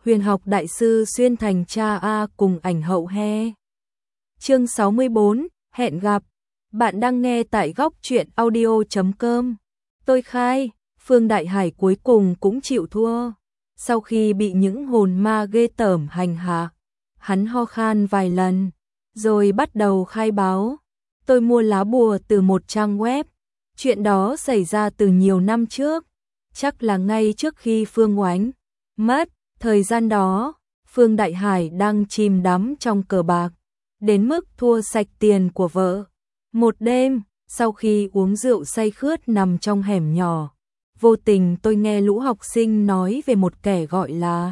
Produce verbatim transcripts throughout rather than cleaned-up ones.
Huyền học đại sư xuyên thành cha A cùng ảnh hậu he. Chương sáu mươi bốn, hẹn gặp. Bạn đang nghe tại góc truyện audio chấm com. Tôi khai, Phương Đại Hải cuối cùng cũng chịu thua. Sau khi bị những hồn ma ghê tởm hành hạ, hắn ho khan vài lần, rồi bắt đầu khai báo. Tôi mua lá bùa từ một trang web. Chuyện đó xảy ra từ nhiều năm trước, chắc là ngay trước khi Phương Oánh mất. Thời gian đó, Phương Đại Hải đang chìm đắm trong cờ bạc, đến mức thua sạch tiền của vợ. Một đêm, sau khi uống rượu say khướt nằm trong hẻm nhỏ, vô tình tôi nghe lũ học sinh nói về một kẻ gọi là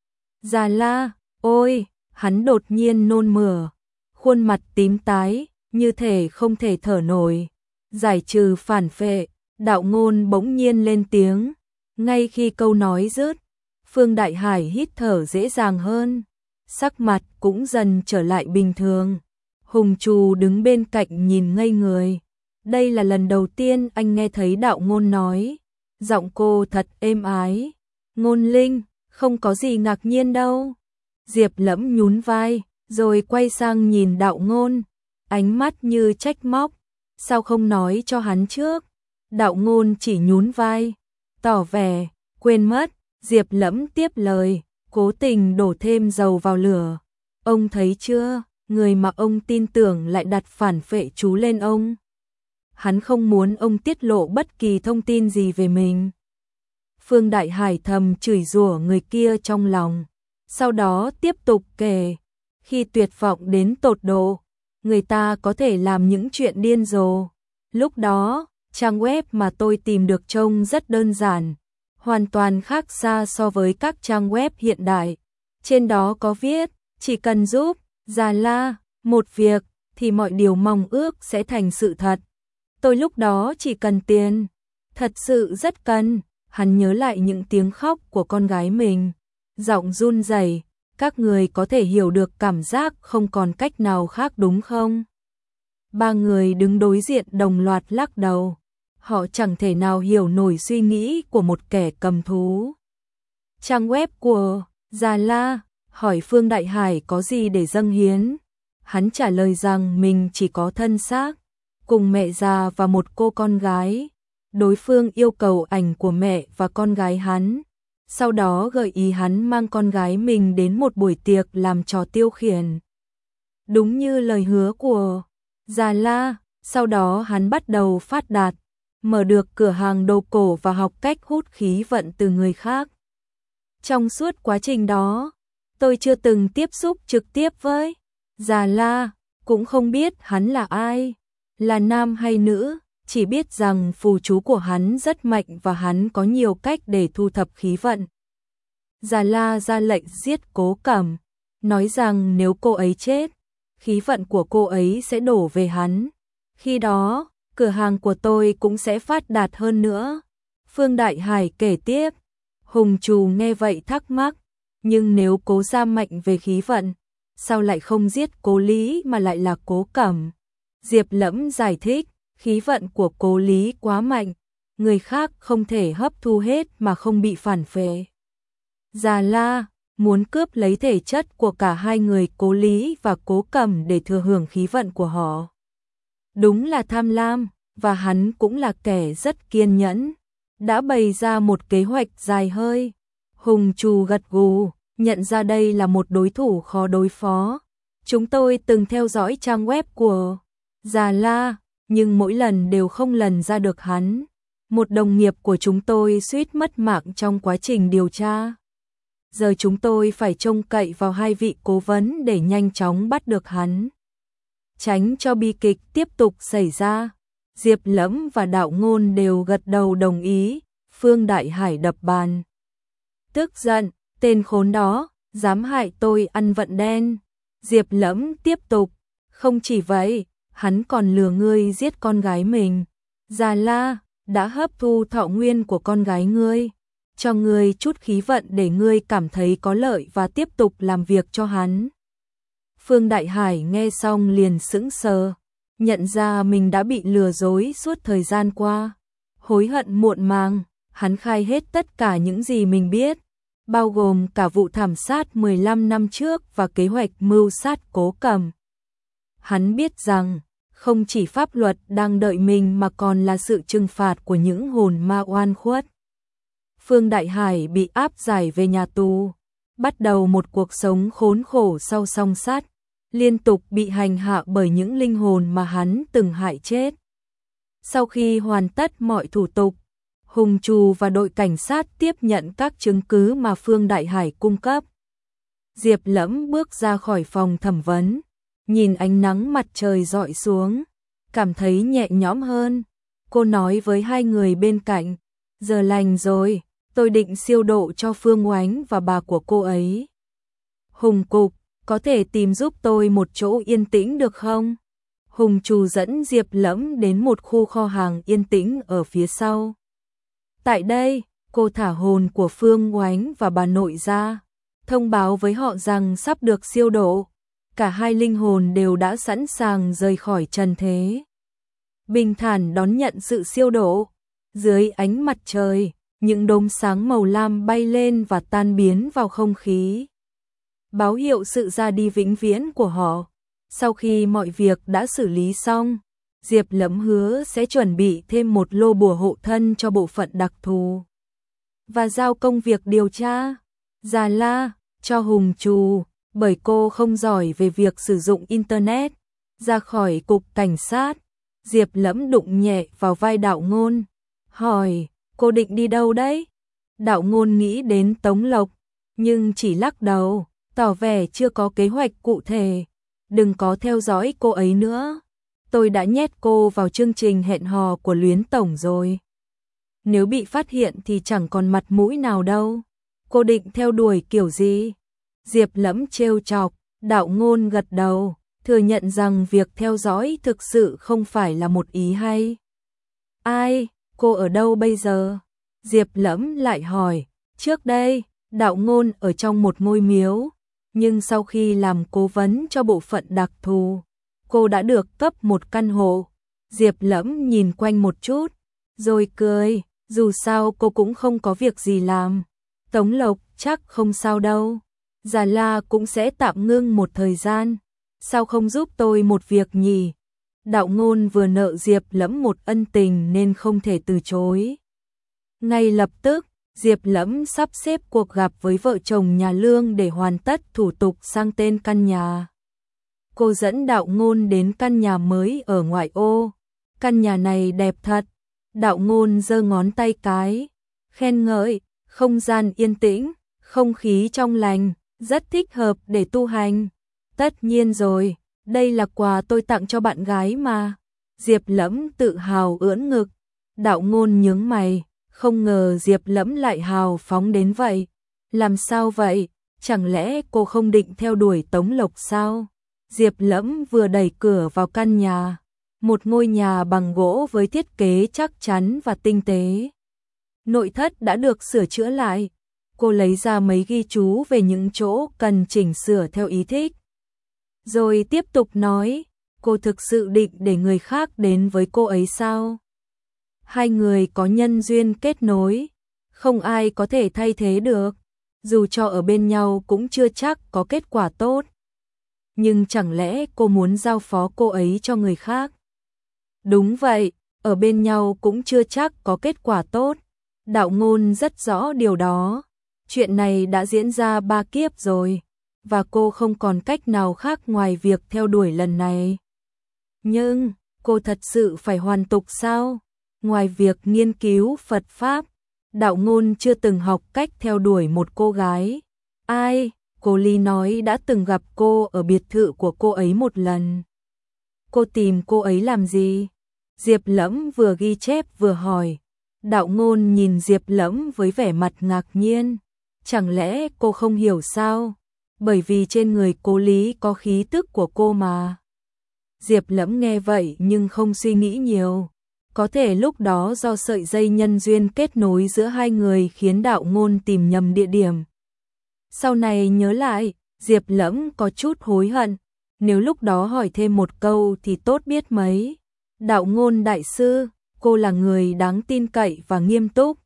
Già La. Ôi, hắn đột nhiên nôn mửa, khuôn mặt tím tái, như thể không thể thở nổi. Giải trừ phản phệ, Đạo Ngôn bỗng nhiên lên tiếng. Ngay khi câu nói dứt, Phương Đại Hải hít thở dễ dàng hơn, sắc mặt cũng dần trở lại bình thường. Hùng Trù đứng bên cạnh nhìn ngây người. Đây là lần đầu tiên anh nghe thấy Đạo Ngôn nói. Giọng cô thật êm ái. Ngôn Linh, không có gì ngạc nhiên đâu. Diệp Lẫm nhún vai, rồi quay sang nhìn Đạo Ngôn, ánh mắt như trách móc. Sao không nói cho hắn trước? Đạo Ngôn chỉ nhún vai, tỏ vẻ quên mất. Diệp Lẫm tiếp lời, cố tình đổ thêm dầu vào lửa. Ông thấy chưa, người mà ông tin tưởng lại đặt phản phệ chú lên ông. Hắn không muốn ông tiết lộ bất kỳ thông tin gì về mình. Phương Đại Hải thầm chửi rủa người kia trong lòng, sau đó tiếp tục kể. Khi tuyệt vọng đến tột độ, người ta có thể làm những chuyện điên rồ. Lúc đó, trang web mà tôi tìm được trông rất đơn giản, hoàn toàn khác xa so với các trang web hiện đại. Trên đó có viết, chỉ cần giúp Già La một việc, thì mọi điều mong ước sẽ thành sự thật. Tôi lúc đó chỉ cần tiền, thật sự rất cần. Hắn nhớ lại những tiếng khóc của con gái mình, giọng run rẩy. Các người có thể hiểu được cảm giác không còn cách nào khác đúng không? Ba người đứng đối diện đồng loạt lắc đầu. Họ chẳng thể nào hiểu nổi suy nghĩ của một kẻ cầm thú. Trang web của Già La hỏi Phương Đại Hải có gì để dâng hiến. Hắn trả lời rằng mình chỉ có thân xác, cùng mẹ già và một cô con gái. Đối phương yêu cầu ảnh của mẹ và con gái hắn, sau đó gợi ý hắn mang con gái mình đến một buổi tiệc làm trò tiêu khiển. Đúng như lời hứa của Già La, sau đó hắn bắt đầu phát đạt, mở được cửa hàng đồ cổ và học cách hút khí vận từ người khác. Trong suốt quá trình đó, tôi chưa từng tiếp xúc trực tiếp với Già La, cũng không biết hắn là ai, là nam hay nữ, chỉ biết rằng phù chú của hắn rất mạnh và hắn có nhiều cách để thu thập khí vận. Già La ra lệnh giết Cố Cẩm, nói rằng nếu cô ấy chết, khí vận của cô ấy sẽ đổ về hắn. Khi đó, cửa hàng của tôi cũng sẽ phát đạt hơn nữa. Phương Đại Hải kể tiếp. Hùng Trù nghe vậy thắc mắc, nhưng nếu Cố gia mạnh về khí vận, sao lại không giết Cố Lý mà lại là Cố Cẩm? Diệp Lẫm giải thích, khí vận của Cố Lý quá mạnh, người khác không thể hấp thu hết mà không bị phản phệ. Già La muốn cướp lấy thể chất của cả hai người Cố Lý và Cố Cẩm để thừa hưởng khí vận của họ. Đúng là tham lam, và hắn cũng là kẻ rất kiên nhẫn, đã bày ra một kế hoạch dài hơi. Hùng Trù gật gù, nhận ra đây là một đối thủ khó đối phó. Chúng tôi từng theo dõi trang web của Già La, nhưng mỗi lần đều không lần ra được hắn. Một đồng nghiệp của chúng tôi suýt mất mạng trong quá trình điều tra. Giờ chúng tôi phải trông cậy vào hai vị cố vấn để nhanh chóng bắt được hắn, tránh cho bi kịch tiếp tục xảy ra. Diệp Lẫm và Đạo Ngôn đều gật đầu đồng ý. Phương Đại Hải đập bàn, tức giận, tên khốn đó, dám hại tôi ăn vận đen. Diệp Lẫm tiếp tục, không chỉ vậy, hắn còn lừa ngươi giết con gái mình. Già La đã hấp thu thọ nguyên của con gái ngươi, cho ngươi chút khí vận để ngươi cảm thấy có lợi và tiếp tục làm việc cho hắn. Phương Đại Hải nghe xong liền sững sờ, nhận ra mình đã bị lừa dối suốt thời gian qua. Hối hận muộn màng, hắn khai hết tất cả những gì mình biết. bao gồm cả vụ thảm sát mười lăm năm trước và kế hoạch mưu sát Cố Cẩm. Hắn biết rằng, không chỉ pháp luật đang đợi mình mà còn là sự trừng phạt của những hồn ma oan khuất. Phương Đại Hải bị áp giải về nhà tù, bắt đầu một cuộc sống khốn khổ sau song sát, liên tục bị hành hạ bởi những linh hồn mà hắn từng hại chết. Sau khi hoàn tất mọi thủ tục, Hùng Trù và đội cảnh sát tiếp nhận các chứng cứ mà Phương Đại Hải cung cấp. Diệp Lẫm bước ra khỏi phòng thẩm vấn, nhìn ánh nắng mặt trời rọi xuống, cảm thấy nhẹ nhõm hơn. Cô nói với hai người bên cạnh, giờ lành rồi, tôi định siêu độ cho Phương Oánh và bà của cô ấy. Hùng Cục, có thể tìm giúp tôi một chỗ yên tĩnh được không? Hùng Trù dẫn Diệp Lẫm đến một khu kho hàng yên tĩnh ở phía sau. Tại đây, cô thả hồn của Phương Oánh và bà nội ra, thông báo với họ rằng sắp được siêu độ. Cả hai linh hồn đều đã sẵn sàng rời khỏi trần thế, bình thản đón nhận sự siêu độ. Dưới ánh mặt trời, những đốm sáng màu lam bay lên và tan biến vào không khí, báo hiệu sự ra đi vĩnh viễn của họ. Sau khi mọi việc đã xử lý xong, Diệp Lẫm hứa sẽ chuẩn bị thêm một lô bùa hộ thân cho bộ phận đặc thù và giao công việc điều tra Già La cho Hùng Trù, bởi cô không giỏi về việc sử dụng internet. Ra khỏi cục cảnh sát, Diệp Lẫm đụng nhẹ vào vai Đạo Ngôn, hỏi, cô định đi đâu đấy? Đạo Ngôn nghĩ đến Tống Lộc, nhưng chỉ lắc đầu, tỏ vẻ chưa có kế hoạch cụ thể. Đừng có theo dõi cô ấy nữa, tôi đã nhét cô vào chương trình hẹn hò của Luyến Tổng rồi. Nếu bị phát hiện thì chẳng còn mặt mũi nào đâu. Cô định theo đuổi kiểu gì? Diệp Lẫm trêu chọc. Đạo Ngôn gật đầu, thừa nhận rằng việc theo dõi thực sự không phải là một ý hay. Ai, cô ở đâu bây giờ? Diệp Lẫm lại hỏi. Trước đây, Đạo Ngôn ở trong một ngôi miếu, nhưng sau khi làm cố vấn cho bộ phận đặc thù, cô đã được cấp một căn hộ. Diệp Lẫm nhìn quanh một chút, rồi cười, dù sao cô cũng không có việc gì làm. Tống Lộc chắc không sao đâu. Già La cũng sẽ tạm ngưng một thời gian. Sao không giúp tôi một việc nhỉ? Đạo Ngôn vừa nợ Diệp Lẫm một ân tình nên không thể từ chối. Ngay lập tức, Diệp Lẫm sắp xếp cuộc gặp với vợ chồng nhà Lương để hoàn tất thủ tục sang tên căn nhà. Cô dẫn Đạo Ngôn đến căn nhà mới ở ngoại ô. Căn nhà này đẹp thật. Đạo Ngôn giơ ngón tay cái, khen ngợi, không gian yên tĩnh, không khí trong lành, rất thích hợp để tu hành. Tất nhiên rồi, đây là quà tôi tặng cho bạn gái mà. Diệp Lẫm tự hào ưỡn ngực. Đạo Ngôn nhướng mày, không ngờ Diệp Lẫm lại hào phóng đến vậy. Làm sao vậy? Chẳng lẽ cô không định theo đuổi Tống Lộc sao? Diệp Lẫm vừa đẩy cửa vào căn nhà, một ngôi nhà bằng gỗ với thiết kế chắc chắn và tinh tế. Nội thất đã được sửa chữa lại. Cô lấy ra mấy ghi chú về những chỗ cần chỉnh sửa theo ý thích. Rồi tiếp tục nói, cô thực sự định để người khác đến với cô ấy sao? Hai người có nhân duyên kết nối, không ai có thể thay thế được. Dù cho ở bên nhau cũng chưa chắc có kết quả tốt. Nhưng chẳng lẽ cô muốn giao phó cô ấy cho người khác? Đúng vậy, ở bên nhau cũng chưa chắc có kết quả tốt. Đạo Ngôn rất rõ điều đó. Chuyện này đã diễn ra ba kiếp rồi, và cô không còn cách nào khác ngoài việc theo đuổi lần này. Nhưng, cô thật sự phải hoàn tục sao? Ngoài việc nghiên cứu Phật Pháp, Đạo Ngôn chưa từng học cách theo đuổi một cô gái. Ai? Cô Ly nói đã từng gặp cô ở biệt thự của cô ấy một lần. Cô tìm cô ấy làm gì? Diệp Lẫm vừa ghi chép vừa hỏi. Đạo Ngôn nhìn Diệp Lẫm với vẻ mặt ngạc nhiên. Chẳng lẽ cô không hiểu sao? Bởi vì trên người cô Lý có khí tức của cô mà. Diệp Lẫm nghe vậy nhưng không suy nghĩ nhiều. Có thể lúc đó do sợi dây nhân duyên kết nối giữa hai người khiến Đạo Ngôn tìm nhầm địa điểm. Sau này nhớ lại, Diệp Lẫm có chút hối hận. Nếu lúc đó hỏi thêm một câu thì tốt biết mấy. Đạo Ngôn đại sư, cô là người đáng tin cậy và nghiêm túc.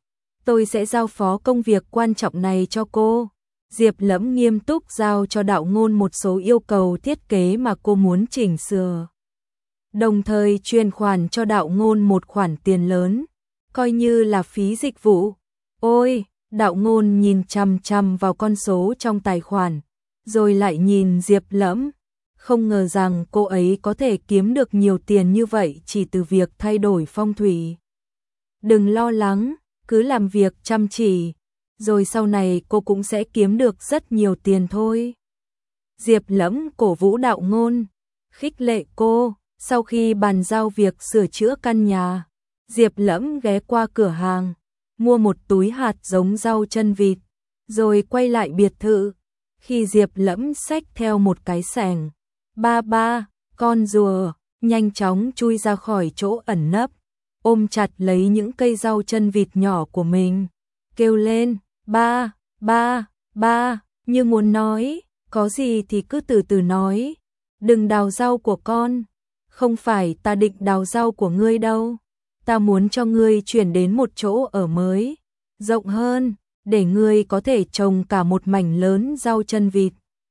tôi sẽ giao phó công việc quan trọng này cho cô. Diệp Lẫm nghiêm túc giao cho Đạo Ngôn một số yêu cầu thiết kế mà cô muốn chỉnh sửa. Đồng thời truyền khoản cho Đạo Ngôn một khoản tiền lớn, coi như là phí dịch vụ. Ôi, Đạo Ngôn nhìn chằm chằm vào con số trong tài khoản, rồi lại nhìn Diệp Lẫm. Không ngờ rằng cô ấy có thể kiếm được nhiều tiền như vậy chỉ từ việc thay đổi phong thủy. Đừng lo lắng, cứ làm việc chăm chỉ, rồi sau này cô cũng sẽ kiếm được rất nhiều tiền thôi. Diệp Lẫm cổ vũ Đạo Ngôn, khích lệ cô. Sau khi bàn giao việc sửa chữa căn nhà, Diệp Lẫm ghé qua cửa hàng, mua một túi hạt giống rau chân vịt, rồi quay lại biệt thự. Khi Diệp Lẫm xách theo một cái xẻng, ba ba, con rùa, nhanh chóng chui ra khỏi chỗ ẩn nấp, ôm chặt lấy những cây rau chân vịt nhỏ của mình, kêu lên, ba, ba, ba, như muốn nói, có gì thì cứ từ từ nói, đừng đào rau của con. Không phải ta định đào rau của ngươi đâu, ta muốn cho ngươi chuyển đến một chỗ ở mới, rộng hơn, để ngươi có thể trồng cả một mảnh lớn rau chân vịt.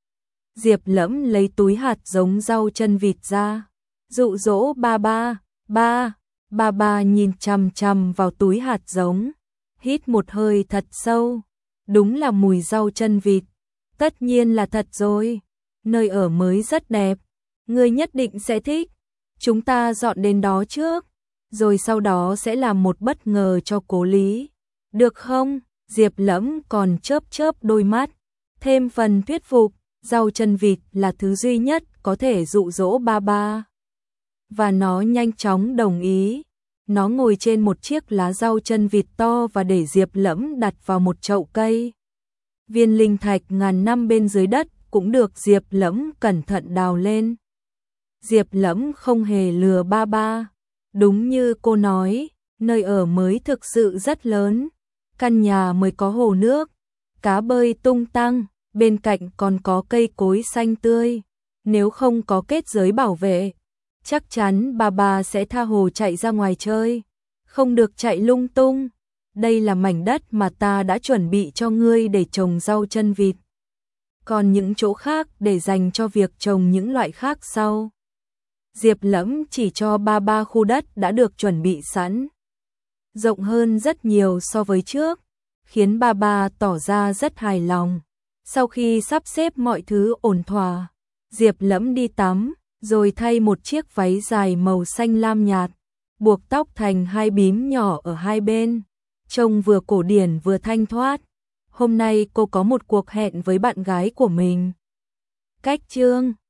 Diệp Lẫm lấy túi hạt giống rau chân vịt ra, dụ dỗ ba ba, ba, ba ba nhìn chằm chằm vào túi hạt giống, hít một hơi thật sâu, đúng là mùi rau chân vịt, tất nhiên là thật rồi, nơi ở mới rất đẹp, ngươi nhất định sẽ thích. Chúng ta dọn đến đó trước, rồi sau đó sẽ làm một bất ngờ cho Cố Lý. Được không? Diệp Lẫm còn chớp chớp đôi mắt, thêm phần thuyết phục, rau chân vịt là thứ duy nhất có thể dụ dỗ ba ba. Và nó nhanh chóng đồng ý. Nó ngồi trên một chiếc lá rau chân vịt to và để Diệp Lẫm đặt vào một chậu cây. Viên linh thạch ngàn năm bên dưới đất cũng được Diệp Lẫm cẩn thận đào lên. Diệp Lẫm không hề lừa ba ba. Đúng như cô nói, nơi ở mới thực sự rất lớn. Căn nhà mới có hồ nước, cá bơi tung tăng, bên cạnh còn có cây cối xanh tươi. Nếu không có kết giới bảo vệ, chắc chắn bà bà sẽ tha hồ chạy ra ngoài chơi. Không được chạy lung tung. Đây là mảnh đất mà ta đã chuẩn bị cho ngươi để trồng rau chân vịt. Còn những chỗ khác để dành cho việc trồng những loại khác sau. Diệp Lẫm chỉ cho ba ba khu đất đã được chuẩn bị sẵn. Rộng hơn rất nhiều so với trước, khiến ba ba tỏ ra rất hài lòng. Sau khi sắp xếp mọi thứ ổn thỏa, Diệp Lẫm đi tắm, rồi thay một chiếc váy dài màu xanh lam nhạt, buộc tóc thành hai bím nhỏ ở hai bên, trông vừa cổ điển vừa thanh thoát. Hôm nay cô có một cuộc hẹn với bạn gái của mình. Cách chương